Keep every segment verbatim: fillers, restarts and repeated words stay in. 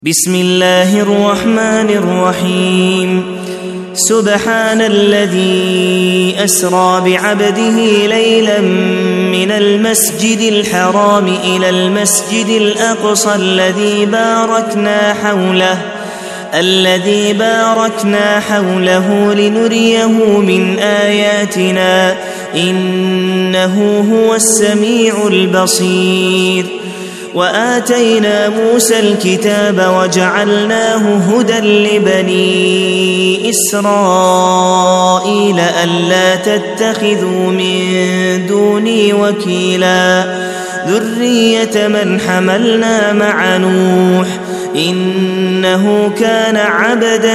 بسم الله الرحمن الرحيم سبحان الذي أسرى بعبده ليلا من المسجد الحرام إلى المسجد الأقصى الذي باركنا حوله الذي باركنا حوله لنريه من آياتنا إنه هو السميع البصير. وآتينا موسى الكتاب وجعلناه هدى لبني إسرائيل ألا تتخذوا من دوني وكيلا ذرية من حملنا مع نوح إنه كان عبدا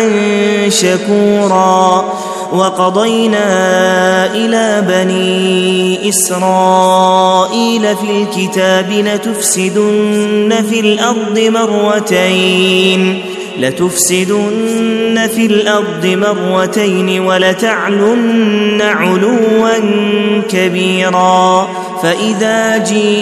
شكورا. وقضينا إلى بني إسرائيل في الكتاب لتفسدن في الأرض مرتين لتفسدن في الأرض مرتين ولتعلن علوا كبيرا. فإذا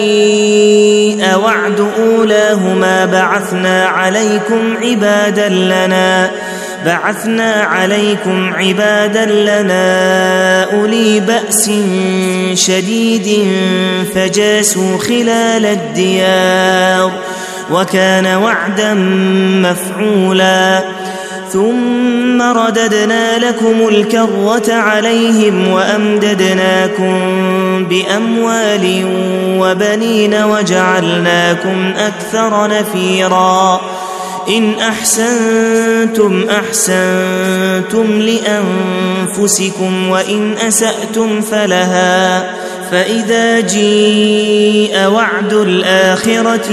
جيء وعد أولاهما بعثنا عليكم عبادا لنا بعثنا عليكم عبادا لنا أولي بأس شديد فجاسوا خلال الديار وكان وعدا مفعولا. ثم رددنا لكم الكرة عليهم وأمددناكم بأموال وبنين وجعلناكم أكثر نفيرا. إن أحسنتم أحسنتم لأنفسكم وإن أسأتم فلها. فإذا جيء وعد الآخرة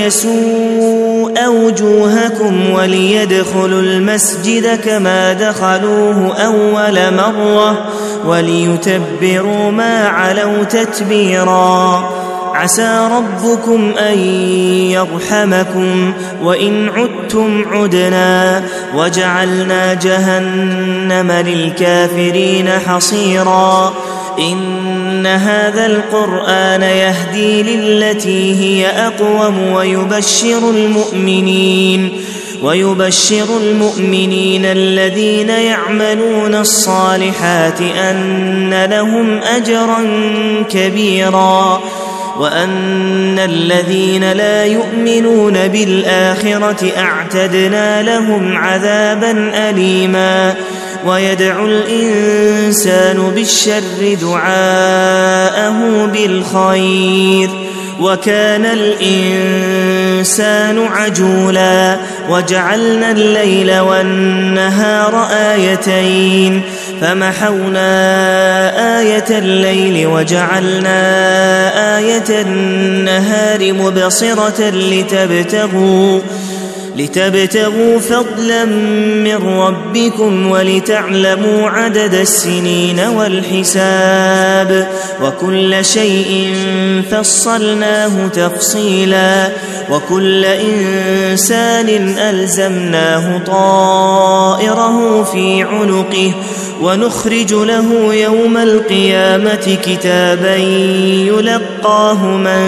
ليسوء وجوهكم وليدخلوا المسجد كما دخلوه أول مرة وليتبروا ما علوا تتبيرا. عسى ربكم أن يرحمكم وإن عدتم عدنا وجعلنا جهنم للكافرين حصيرا. إن هذا القرآن يهدي للتي هي أقوم ويبشر المؤمنين ويبشر المؤمنين الذين يعملون الصالحات أن لهم أجرا كبيرا وأن الذين لا يؤمنون بالآخرة أعتدنا لهم عذابا أليما. ويدعو الإنسان بالشر دعاءه بالخير وكان الإنسان عجولا. وجعلنا الليل والنهار آيتين فمحونا آية الليل وجعلنا آية النهار مبصرة لتبتغوا لتبتغوا فضلا من ربكم ولتعلموا عدد السنين والحساب وكل شيء فصلناه تفصيلا. وكل إنسان ألزمناه طائره في عنقه ونخرج له يوم القيامة كتابا يلقاه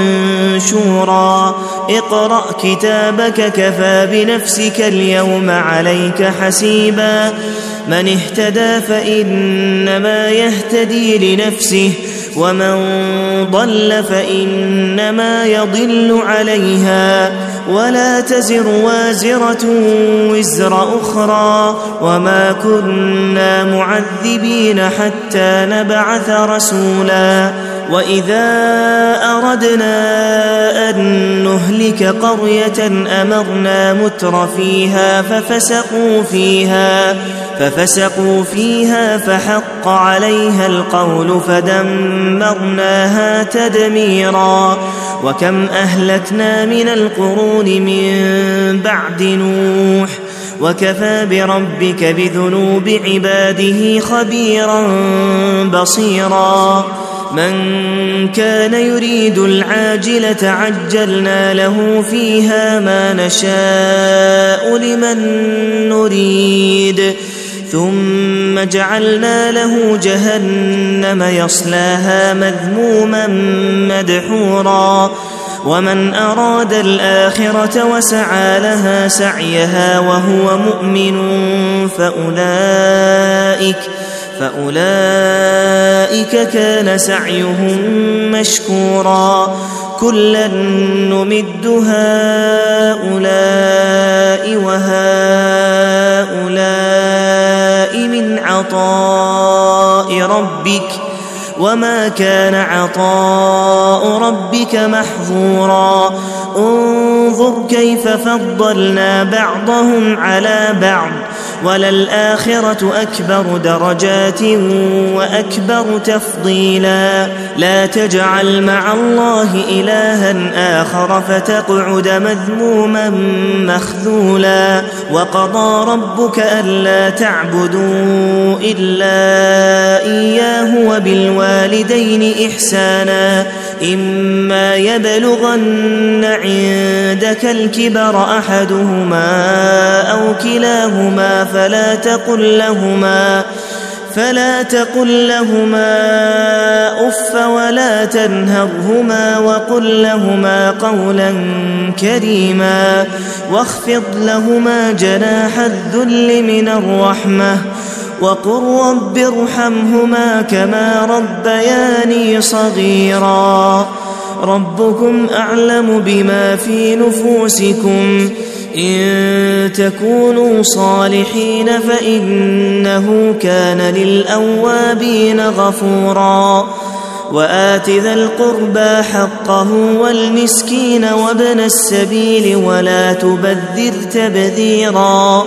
منشورا. اقرأ كتابك كفى بنفسك اليوم عليك حسيبا. من اهتدى فإنما يهتدي لنفسه ومن ضل فإنما يضل عليها ولا تزر وازرة وزر أخرى وما كنا معذبين حتى نبعث رسولا. وإذا أردنا أن نهلك قرية أمرنا متر فيها ففسقوا فيها ففسقوا فيها فحق عليها القول فدمرناها تدميرا. وكم أهلكنا من القرون من بعد نوح وكفى بربك بذنوب عباده خبيرا بصيرا. من كان يريد العاجلة عجلنا له فيها ما نشاء لمن نريد ثم جعلنا له جهنم يصلاها مذموما مدحورا ومن أراد الآخرة وسعى لها سعيها وهو مؤمن فأولئك فأولئك كان سعيهم مشكورا كلا نمد هؤلاء وهؤلاء من عطاء ربك وما كان عطاء ربك محظورا انظر كيف فضلنا بعضهم على بعض وللآخرة أكبر درجات وأكبر تفضيلا لا تجعل مع الله إلها آخر فتقعد مذموما مخذولا وقضى ربك ألا تعبدوا إلا إياه وبالوالدين إحسانا إما يبلغن عندك الكبر أحدهما أو كلاهما فلا تقل لهما فلا تقل لهما أف ولا تنهرهما وقل لهما قولا كريما واخفض لهما جناح الذل من الرحمة وقل رب ارحمهما كما ربياني صغيرا ربكم أعلم بما في نفوسكم إن تكونوا صالحين فإنه كان للأوابين غفورا وآت ذا القربى حقه والمسكين وابن السبيل ولا تبذر تبذيرا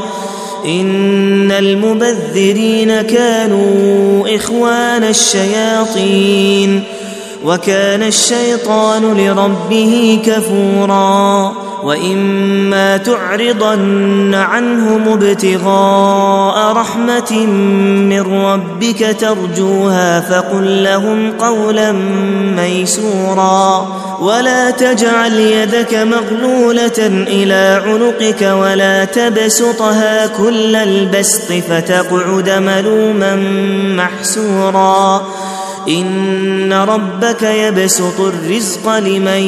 إن المبذرين كانوا إخوان الشياطين وكان الشيطان لربه كفورا وإما تعرضن عنهم ابتغاء رحمة من ربك ترجوها فقل لهم قولا ميسورا ولا تجعل يدك مغلولة إلى عنقك ولا تبسطها كل البسط فتقعد ملوما محسورا إن ربك يبسط الرزق لمن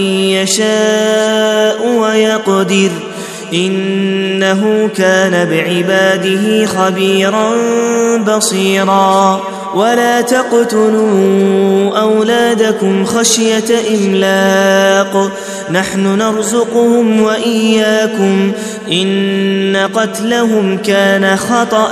يشاء ويقدر إنه كان بعباده خبيرا بصيرا ولا تقتلوا أولادكم خشية إملاق نحن نرزقهم وإياكم إن قتلهم كان خطأ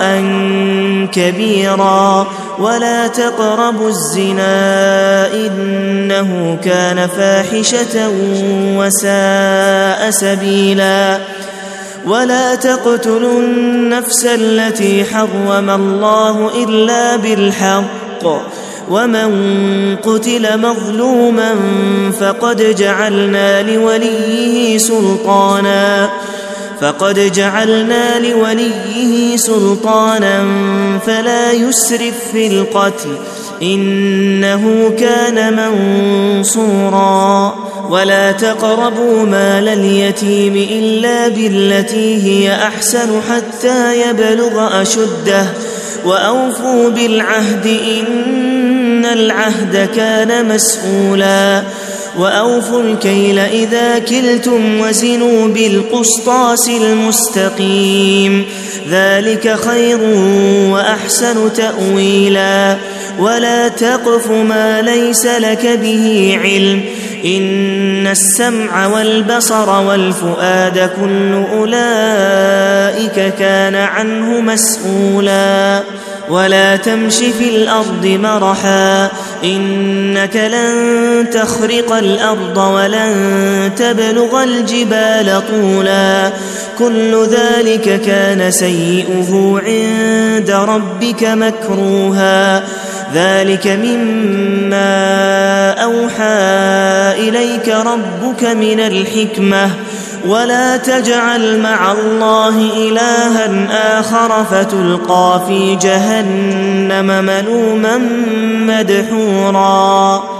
كبيرا ولا تقربوا الزنا إنه كان فاحشة وساء سبيلا ولا تقتلوا النفس التي حرم الله إلا بالحق ومن قتل مظلوما فقد جعلنا لوليه سلطانا فقد جعلنا لوليه سلطانا فلا يسرف في القتل إنه كان منصورا ولا تقربوا مال اليتيم إلا بالتي هي أحسن حتى يبلغ أشده وأوفوا بالعهد إن العهد كان مسؤولا وأوفوا الكيل إذا كلتم وزنوا بالقسطاس المستقيم ذلك خير وأحسن تأويلا ولا تقف ما ليس لك به علم إن السمع والبصر والفؤاد كل أولئك كان عنه مسؤولا ولا تمش في الأرض مرحا إنك لن تخرق الأرض ولن تبلغ الجبال طولا كل ذلك كان سيئه عند ربك مكروها ذلك مما أوحى إليك ربك من الحكمة ولا تجعل مع الله إلها آخر فتلقى في جهنم ملوما مدحورا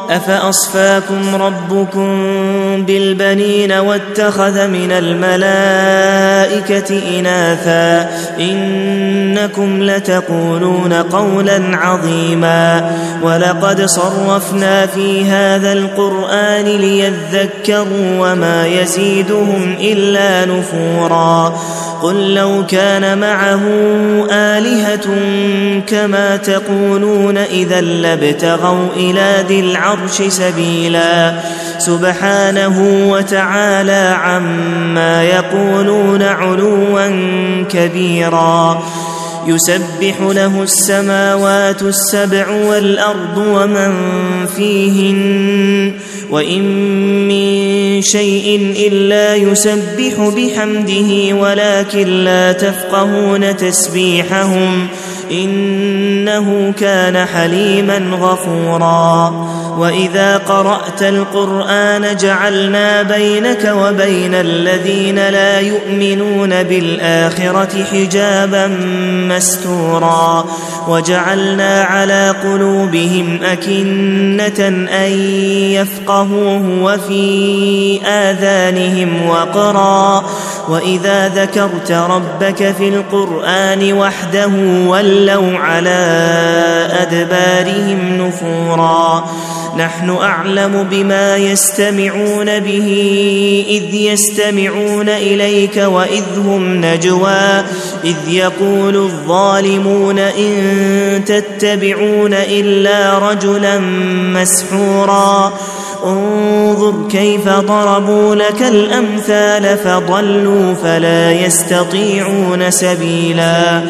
أفأصفاكم ربكم بالبنين واتخذ من الملائكة إناثا إنكم لتقولون قولا عظيما ولقد صرفنا في هذا القرآن ليذكروا وما يزيدهم إلا نفورا قل لو كان معه آلهة كما تقولون إذا لابتغوا إلى ذي العرش سبيلا سبحانه وتعالى عما يقولون علوا كبيرا يسبح له السماوات السبع والأرض ومن فيهن وإن من شيء إلا يسبح بحمده ولكن لا تفقهون تسبيحهم إنه كان حليما غفورا وإذا قرأت القرآن جعلنا بينك وبين الذين لا يؤمنون بالآخرة حجابا مستورا وجعلنا على قلوبهم أكنة أن يفقهوه وفي آذانهم وقرا وإذا ذكرت ربك في القرآن وحده ولوا على أدبارهم نفورا نحن أعلم بما يستمعون به إذ يستمعون إليك وإذ هم نجوى إذ يقول الظالمون إن تتبعون إلا رجلا مسحورا انظر كيف ضربوا لك الأمثال فضلوا فلا يستطيعون سبيلا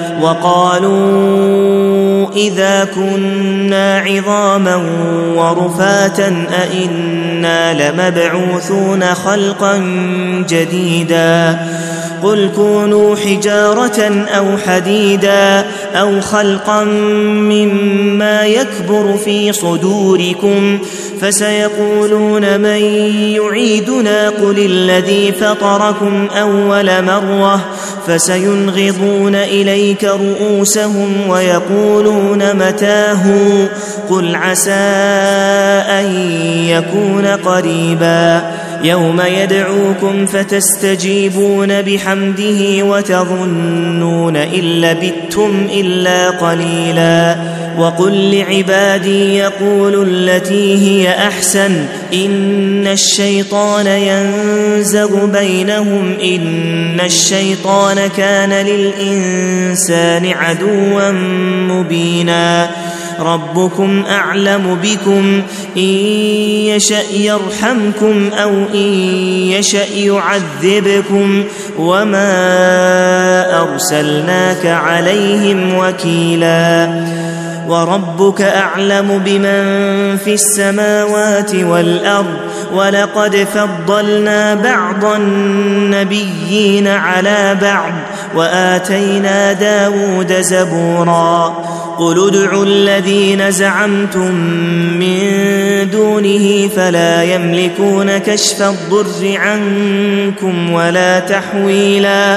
وقالوا إذا كنا عظاما ورفاتا أئنا لمبعوثون خلقا جديدا قل كونوا حجارة أو حديدا أو خلقا مما يكبر في صدوركم فسيقولون من يعيدنا قل الذي فطركم أول مرة فسينغضون إليك رؤوسهم ويقولون متاه قل عسى أن يكون قريبا يوم يدعوكم فتستجيبون بحمده وتظنون إن لبثتم إلا قليلا وقل لعبادي يقولوا التي هي أحسن إن الشيطان ينزغ بينهم إن الشيطان كان للإنسان عدوا مبينا ربكم أعلم بكم إن يشأ يرحمكم أو إن يشأ يعذبكم وما أرسلناك عليهم وكيلا وربك أعلم بمن في السماوات والأرض ولقد فضلنا بعض النبيين على بعض وآتينا داود زبورا قل ادعوا الذين زعمتم من دونه فلا يملكون كشف الضر عنكم ولا تحويلا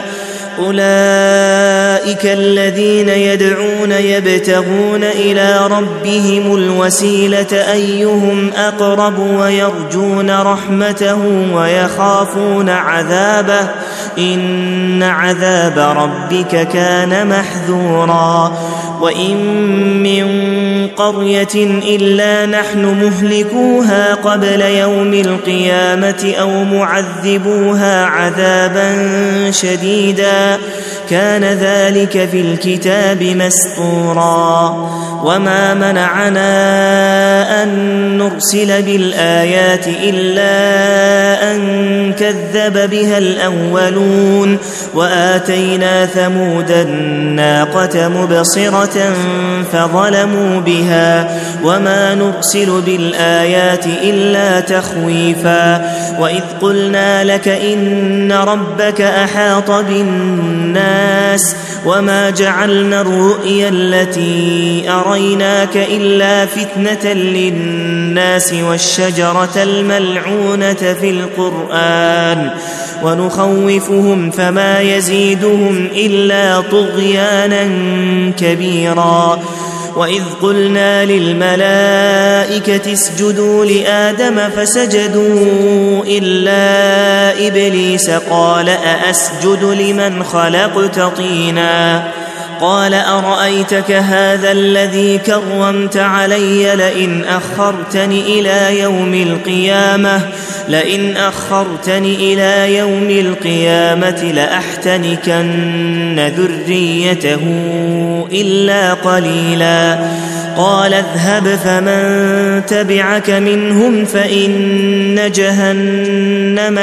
أولئك الذين يدعون يبتغون إلى ربهم الوسيلة أيهم أقرب ويرجون رحمته ويخافون عذابه إن عذاب ربك كان محذورا وإن من قرية إلا نحن مهلكوها قبل يوم القيامة أو معذبوها عذابا شديدا كان ذلك في الكتاب مسطورا وما منعنا أن نرسل بالآيات إلا أن كذب بها الأولون وآتينا ثمود الناقة مبصرة فظلموا بها وما نرسل بالآيات إلا تخويفا وإذ قلنا لك إن ربك أحاط بالناس وما جعلنا الرؤيا التي أريناك إلا فتنة للناس والشجرة الملعونة في القرآن ونخوفهم فما يزيدهم إلا طغيانا كبيرا وإذ قلنا للملائكة اسجدوا لآدم فسجدوا إلا إبليس قال أأسجد لمن خلقت طينا قال أرأيتك هذا الذي كرمت علي لئن أخرتني إلى يوم القيامة لئن أخرتني إلى يوم القيامة لأحتنكن ذريته إلا قليلا قال اذهب فمن تبعك منهم فإن جهنم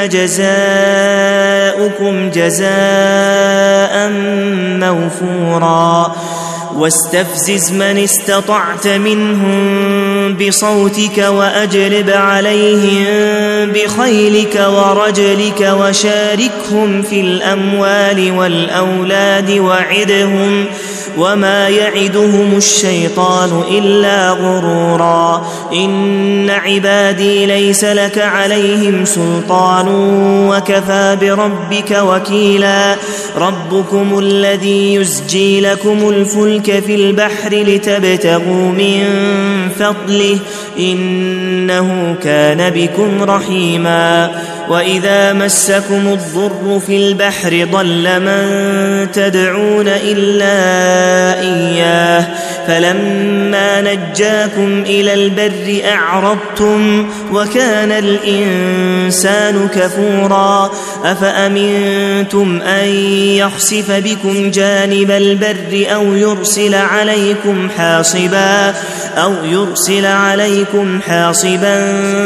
جزاؤكم جزاء موفورا واستفزز من استطعت منهم بصوتك وأجلب عليهم بخيلك ورجلك وشاركهم في الأموال والأولاد وعدهم وما يعدهم الشيطان إلا غرورا إن عبادي ليس لك عليهم سلطان وكفى بربك وكيلا ربكم الذي يزجي لكم الفلك في البحر لتبتغوا من فضله إنه كان بكم رحيما وإذا مسكم الضر في البحر ضل من تدعون إلا إياه فلما نجاكم إلى البر أعرضتم وكان الإنسان كفورا أفأمنتم أن يخسف بكم جانب البر أو يرسل عليكم حاصبا أو يرسل عليكم حاصبا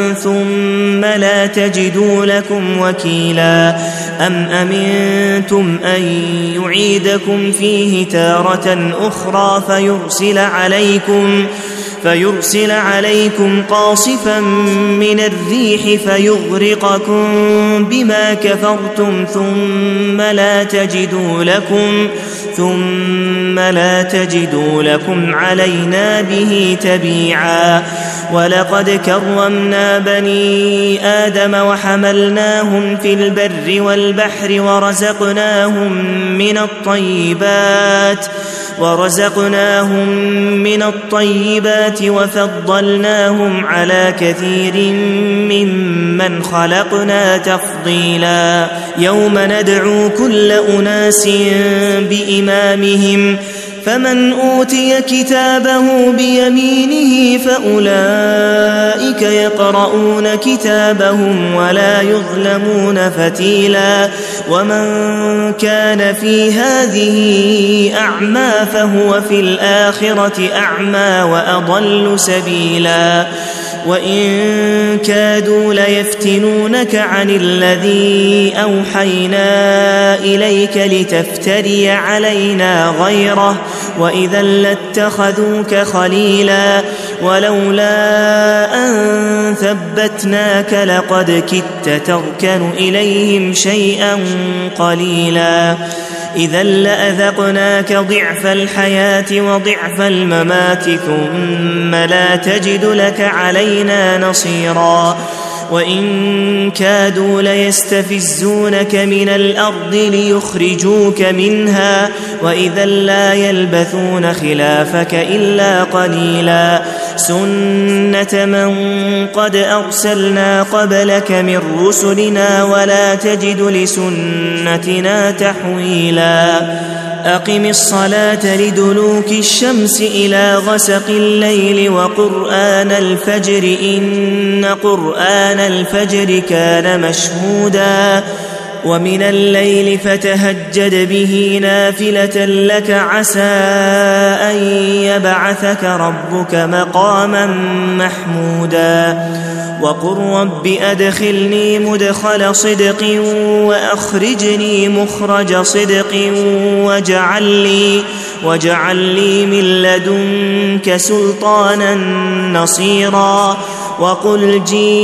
ثم لا تجدوا لكم وكيلا أم أمنتم أن يعيدكم فيه تارة أخرى فيرسل عليكم فيرسل عليكم قاصفا من الريح فيغرقكم بما كفرتم ثم لا تجدوا لكم ثم لا تجدوا لكم علينا به تبيعا ولقد كرمنا بني آدم وحملناهم في البر والبحر ورزقناهم من الطيبات ورزقناهم من الطيبات وفضلناهم على كثير ممن خلقنا تفضيلا يوم ندعو كل أناس بإمامهم فمن أوتي كتابه بيمينه فأولئك يقرؤون كتابهم ولا يظلمون فتيلا ومن كان في هذه أعمى فهو في الآخرة أعمى وأضل سبيلا وإن كادوا ليفتنونك عن الذي أوحينا إليك لتفتري علينا غيره وإذا لاتخذوك خليلا ولولا أن ثبتناك لقد كدت تركن إليهم شيئا قليلا إذا لأذقناك ضعف الحياة وضعف الممات ثم لا تجد لك علينا نصيرا وإن كادوا ليستفزونك من الأرض ليخرجوك منها وإذا لا يلبثون خلافك إلا قليلا سنة من قد أرسلنا قبلك من رسلنا ولا تجد لسنتنا تحويلا أقم الصلاة لدلوك الشمس إلى غسق الليل وقرآن الفجر إن قرآن الفجر كان مشهودا ومن الليل فتهجد به نافلة لك عسى أن يبعثك ربك مقاما محمودا وقل رب أدخلني مدخل صدق وأخرجني مخرج صدق واجعل لي, واجعل لي من لدنك سلطانا نصيرا وقل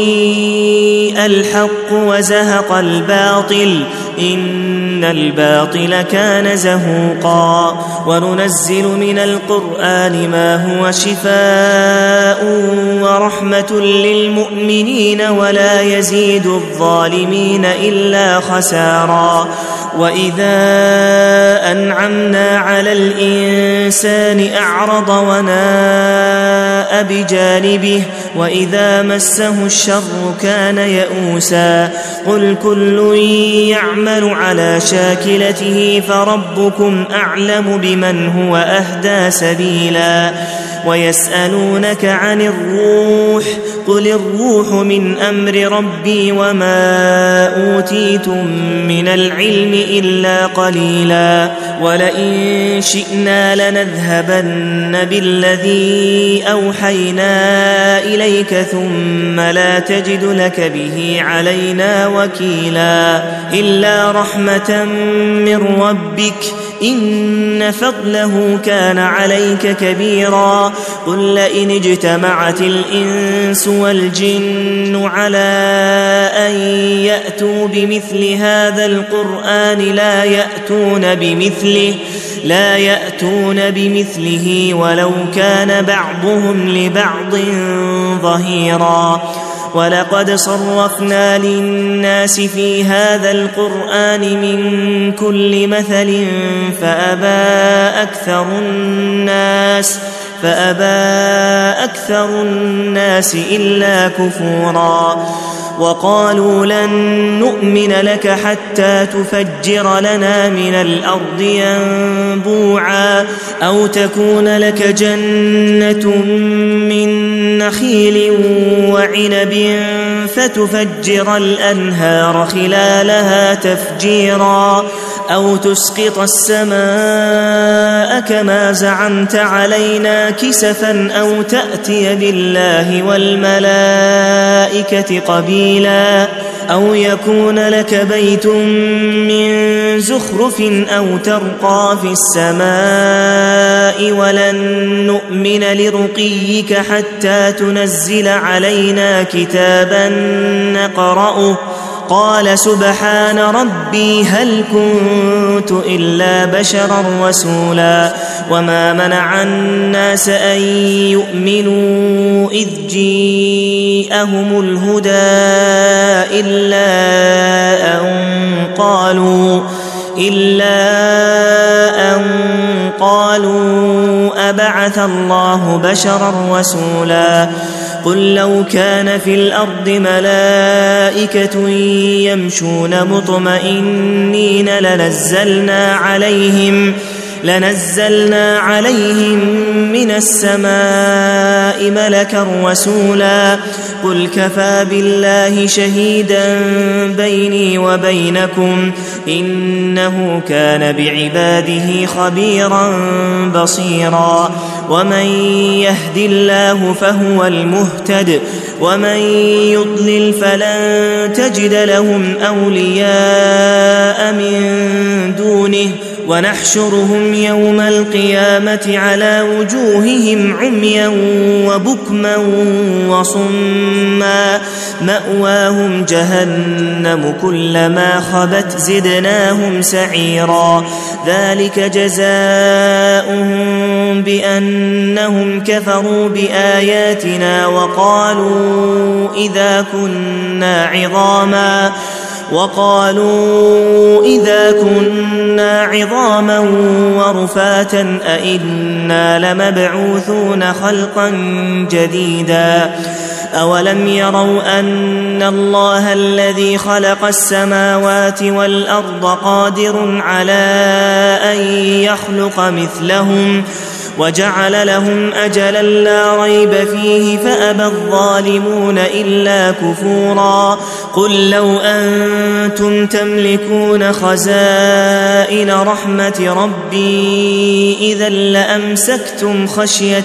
جيء الحق وزهق الباطل إن الباطل كان زهوقا وننزل من القرآن ما هو شفاء ورحمة للمؤمنين ولا يزيد الظالمين إلا خسارا وإذا أنعمنا على الإنسان الإنسان أعرض وناء بجانبه وإذا مسه الشر كان يئوسا قل كل يعمل على شاكلته فربكم أعلم بمن هو أهدى سبيلا ويسألونك عن الروح قل الروح من أمر ربي وما أوتيتم من العلم إلا قليلا ولئن شئنا لنذهبن بالذي أوحينا إليك ثم لا تجد لك به علينا وكيلا إلا رحمة من ربك إن فضله كان عليك كبيرا قل لئن اجتمعت الإنس والجن على أن يأتوا بمثل هذا القرآن لا يأتون بمثله لا يأتون بمثله ولو كان بعضهم لبعض ظهيرا ولقد صرفنا للناس في هذا القرآن من كل مثل فأبى أكثر الناس فأبى أكثر الناس إلا كفورا وقالوا لن نؤمن لك حتى تفجر لنا من الأرض ينبوعا أو تكون لك جنة من نخيل وعنب فتفجر الأنهار خلالها تفجيرا أو تسقط السماء كما زعمت علينا كسفا أو تأتي بالله والملائكة قبيلا أو يكون لك بيت من زخرف أو ترقى في السماء ولن نؤمن لرقيك حتى تنزل علينا كتابا نقرأه قال سبحان ربي هل كنت إلا بشرا رسولا وما منع الناس أن يؤمنوا إذ جاءهم الهدى إلا أن قالوا إلا أن قالوا أبعث الله بشرا رسولا قل لو كان في الأرض ملائكة يمشون مطمئنين لنزلنا عليهم لنزلنا عليهم من السماء ملكا رسولا قل كفى بالله شهيدا بيني وبينكم إنه كان بعباده خبيرا بصيرا ومن يهد الله فهو المهتد ومن يضلل فلن تجد لهم أولياء من دونه ونحشرهم يوم القيامة على وجوههم عميا وبكما وصما مأواهم جهنم كلما خبت زدناهم سعيرا ذلك جزاؤهم بأنهم كفروا بآياتنا وقالوا إذا كنا عظاما وقالوا إذا كنا عظاما ورفاتا أئنا لمبعوثون خلقا جديدا أولم يروا أن الله الذي خلق السماوات والأرض قادر على أن يخلق مثلهم وجعل لهم أجلا لا ريب فيه فأبى الظالمون إلا كفورا قل لو أنتم تملكون خزائن رحمة ربي إذا لأمسكتم خشية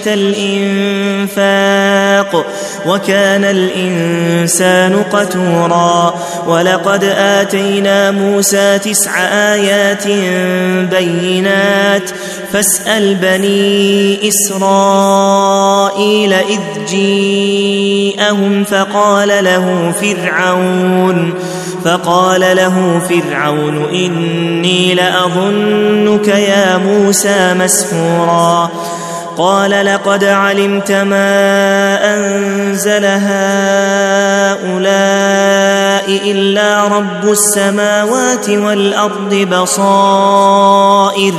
الإنفاق وكان الإنسان قتورا ولقد آتينا موسى تسع آيات بينات فاسأل بني إسرائيل إذ جاءهم فقال له فرعون فقال له فرعون إني لأظنك يا موسى مسحورا قال لقد علمت ما أنزل هؤلاء إلا رب السماوات والأرض بصائر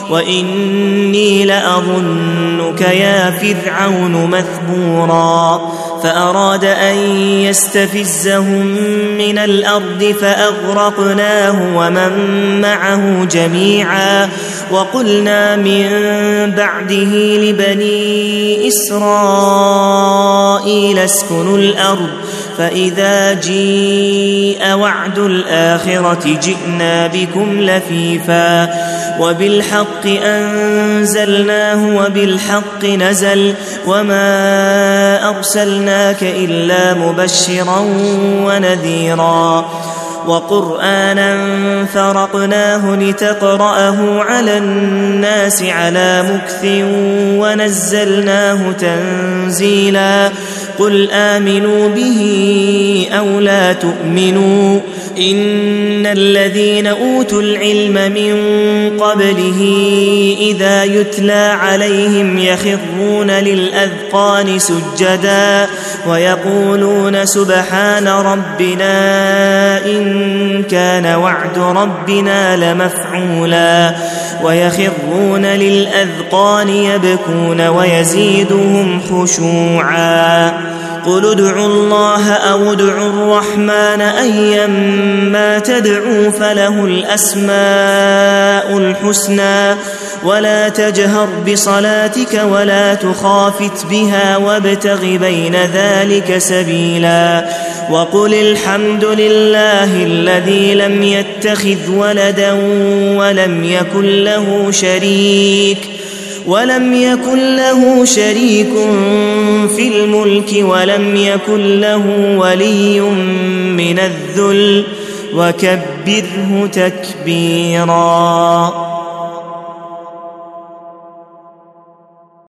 وإني لأظنك يا فرعون مثبورا فأراد أن يستفزهم من الأرض فأغرقناه ومن معه جميعا وقلنا من بعده لبني إسرائيل اسكنوا الأرض فإذا جيء وعد الآخرة جئنا بكم لفيفا وبالحق أنزلناه وبالحق نزل وما أرسلناك إلا مبشرا ونذيرا وقرآنا فرقناه لتقرأه على الناس على مكث ونزلناه تنزيلا قل آمنوا به أو لا تؤمنوا إن الذين أوتوا العلم من قبله إذا يتلى عليهم يخرون للأذقان سجدا ويقولون سبحان ربنا إن كان وعد ربنا لمفعولا ويخرون للأذقان يبكون ويزيدهم خشوعا قل ادعوا الله أو ادعوا الرحمن أيما تدعوا فله الأسماء الحسنى ولا تجهر بصلاتك ولا تخافت بها وابتغ بين ذلك سبيلا وقل الحمد لله الذي لم يتخذ ولدا ولم يكن له شريك ولم يكن له شريك في الملك ولم يكن له ولي من الذل وكبره تكبيرا.